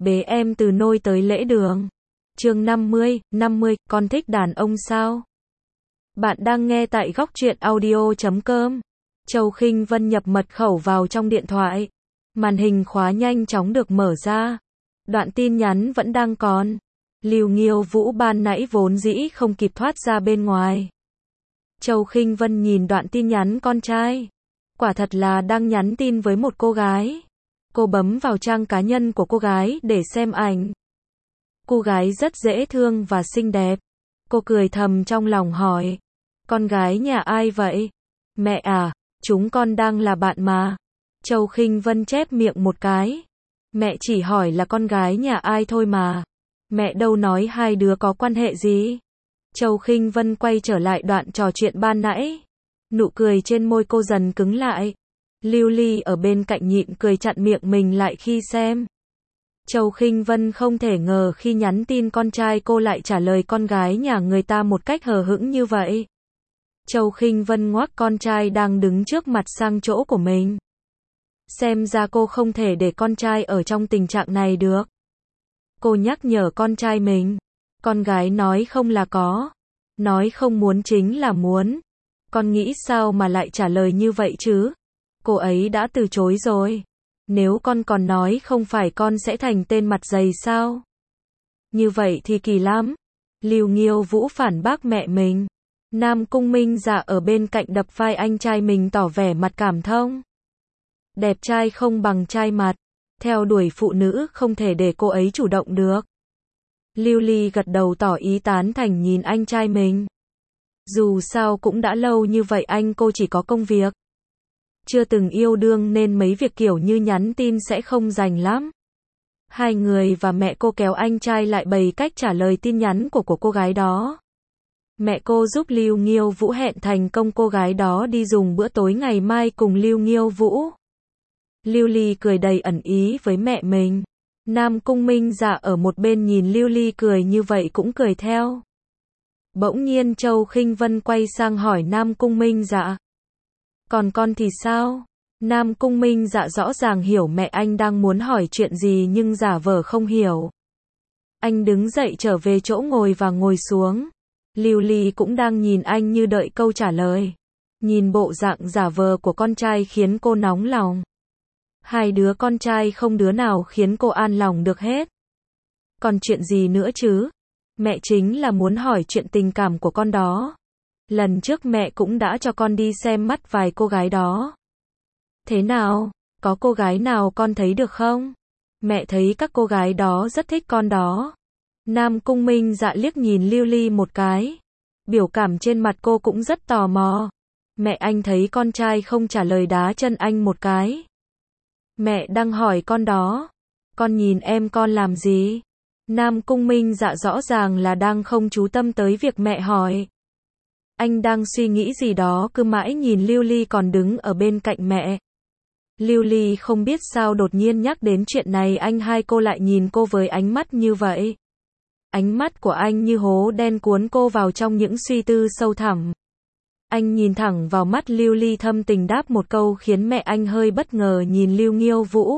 bế em từ nôi tới lễ đường. Chương 50, con thích đàn ông sao? Bạn đang nghe tại góc truyện audio.com. Châu Khinh Vân nhập mật khẩu vào trong điện thoại. Màn hình khóa nhanh chóng được mở ra. Đoạn tin nhắn vẫn đang còn. Lưu Nghiêu Vũ ban nãy vốn dĩ không kịp thoát ra bên ngoài. Châu Khinh Vân nhìn đoạn tin nhắn con trai. Quả thật là đang nhắn tin với một cô gái. Cô bấm vào trang cá nhân của cô gái để xem ảnh. Cô gái rất dễ thương và xinh đẹp. Cô cười thầm trong lòng hỏi. Con gái nhà ai vậy? Mẹ à, chúng con đang là bạn mà. Châu Khinh Vân chép miệng một cái. Mẹ chỉ hỏi là con gái nhà ai thôi mà. Mẹ đâu nói hai đứa có quan hệ gì. Châu Khinh Vân quay trở lại đoạn trò chuyện ban nãy. Nụ cười trên môi cô dần cứng lại. Lưu Ly ở bên cạnh nhịn cười chặn miệng mình lại khi xem. Châu Khinh Vân không thể ngờ khi nhắn tin con trai cô lại trả lời con gái nhà người ta một cách hờ hững như vậy. Châu Khinh Vân ngoắc con trai đang đứng trước mặt sang chỗ của mình. Xem ra cô không thể để con trai ở trong tình trạng này được. Cô nhắc nhở con trai mình. Con gái nói không là có. Nói không muốn chính là muốn. Con nghĩ sao mà lại trả lời như vậy chứ? Cô ấy đã từ chối rồi. Nếu con còn nói không phải con sẽ thành tên mặt dày sao? Như vậy thì kỳ lắm. Lưu Nghiêu Vũ phản bác mẹ mình. Nam Cung Minh Dạ ở bên cạnh đập vai anh trai mình tỏ vẻ mặt cảm thông. Đẹp trai không bằng trai mặt. Theo đuổi phụ nữ không thể để cô ấy chủ động được. Lưu Ly gật đầu tỏ ý tán thành nhìn anh trai mình. Dù sao cũng đã lâu như vậy anh cô chỉ có công việc. Chưa từng yêu đương nên mấy việc kiểu như nhắn tin sẽ không rành lắm. Hai người và mẹ cô kéo anh trai lại bày cách trả lời tin nhắn của cô gái đó. Mẹ cô giúp Lưu Nghiêu Vũ hẹn thành công cô gái đó đi dùng bữa tối ngày mai cùng Lưu Nghiêu Vũ. Lưu Ly cười đầy ẩn ý với mẹ mình. Nam Cung Minh Dạ ở một bên nhìn Lưu Ly cười như vậy cũng cười theo. Bỗng nhiên Châu Khinh Vân quay sang hỏi Nam Cung Minh Dạ. Còn con thì sao? Nam Cung Minh Dạ rõ ràng hiểu mẹ anh đang muốn hỏi chuyện gì nhưng giả vờ không hiểu. Anh đứng dậy trở về chỗ ngồi và ngồi xuống. Lưu Ly cũng đang nhìn anh như đợi câu trả lời. Nhìn bộ dạng giả vờ của con trai khiến cô nóng lòng. Hai đứa con trai không đứa nào khiến cô an lòng được hết. Còn chuyện gì nữa chứ? Mẹ chính là muốn hỏi chuyện tình cảm của con đó. Lần trước mẹ cũng đã cho con đi xem mắt vài cô gái đó. Thế nào? Có cô gái nào con thấy được không? Mẹ thấy các cô gái đó rất thích con đó. Nam Cung Minh Dạ liếc nhìn Lưu Ly một cái. Biểu cảm trên mặt cô cũng rất tò mò. Mẹ anh thấy con trai không trả lời đá chân anh một cái. Mẹ đang hỏi con đó. Con nhìn em con làm gì? Nam Cung Minh Dạ rõ ràng là đang không chú tâm tới việc mẹ hỏi. Anh đang suy nghĩ gì đó cứ mãi nhìn Lưu Ly còn đứng ở bên cạnh mẹ. Lưu Ly không biết sao đột nhiên nhắc đến chuyện này anh hai cô lại nhìn cô với ánh mắt như vậy. Ánh mắt của anh như hố đen cuốn cô vào trong những suy tư sâu thẳm. Anh nhìn thẳng vào mắt Lưu Ly thâm tình đáp một câu khiến mẹ anh hơi bất ngờ nhìn Lưu Nghiêu Vũ.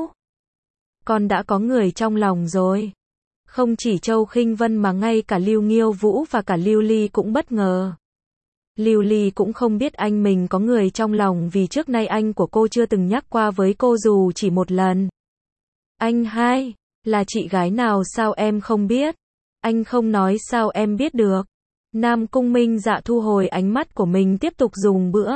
Con đã có người trong lòng rồi. Không chỉ Châu Khinh Vân mà ngay cả Lưu Nghiêu Vũ và cả Lưu Ly cũng bất ngờ. Lưu Ly cũng không biết anh mình có người trong lòng vì trước nay anh của cô chưa từng nhắc qua với cô dù chỉ một lần. Anh hai, là chị gái nào sao em không biết? Anh không nói sao em biết được? Nam Cung Minh Dạ thu hồi ánh mắt của mình tiếp tục dùng bữa.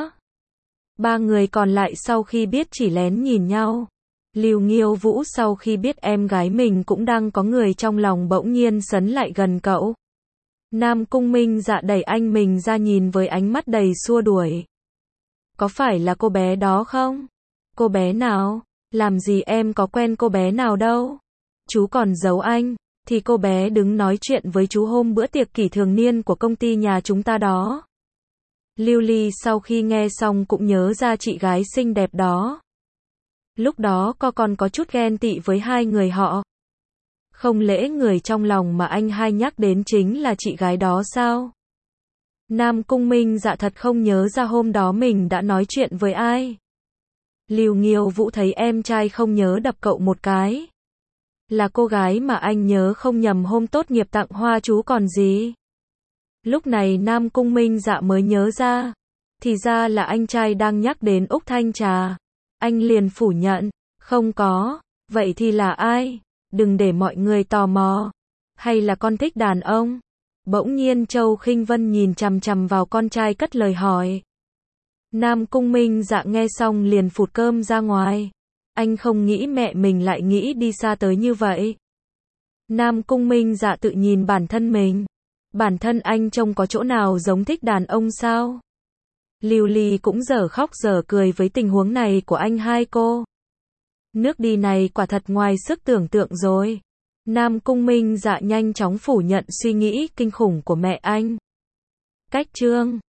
Ba người còn lại sau khi biết chỉ lén nhìn nhau. Lưu Nghiêu Vũ sau khi biết em gái mình cũng đang có người trong lòng bỗng nhiên sấn lại gần cậu. Nam Cung Minh Dạ đẩy anh mình ra nhìn với ánh mắt đầy xua đuổi. Có phải là cô bé đó không? Cô bé nào? Làm gì em có quen cô bé nào đâu? Chú còn giấu anh, thì cô bé đứng nói chuyện với chú hôm bữa tiệc kỷ thường niên của công ty nhà chúng ta đó. Lưu Ly sau khi nghe xong cũng nhớ ra chị gái xinh đẹp đó. Lúc đó con có chút ghen tị với hai người họ. Không lẽ người trong lòng mà anh hai nhắc đến chính là chị gái đó sao? Nam Cung Minh Dạ thật không nhớ ra hôm đó mình đã nói chuyện với ai. Lưu Nghiêu Vũ thấy em trai không nhớ đập cậu một cái. Là cô gái mà anh nhớ không nhầm hôm tốt nghiệp tặng hoa chú còn gì. Lúc này Nam Cung Minh Dạ mới nhớ ra. Thì ra là anh trai đang nhắc đến Úc Thanh Trà. Anh liền phủ nhận. Không có. Vậy thì là ai? Đừng để mọi người tò mò. Hay là con thích đàn ông? Bỗng nhiên Châu Khinh Vân nhìn chằm chằm vào con trai cất lời hỏi. Nam Cung Minh Dạ nghe xong liền phụt cơm ra ngoài. Anh không nghĩ mẹ mình lại nghĩ đi xa tới như vậy. Nam Cung Minh Dạ tự nhìn bản thân mình. Bản thân anh trông có chỗ nào giống thích đàn ông sao? Lưu Ly cũng dở khóc dở cười với tình huống này của anh hai cô. Nước đi này quả thật ngoài sức tưởng tượng rồi. Nam Cung Minh Dạ nhanh chóng phủ nhận suy nghĩ kinh khủng của mẹ anh. Cách chương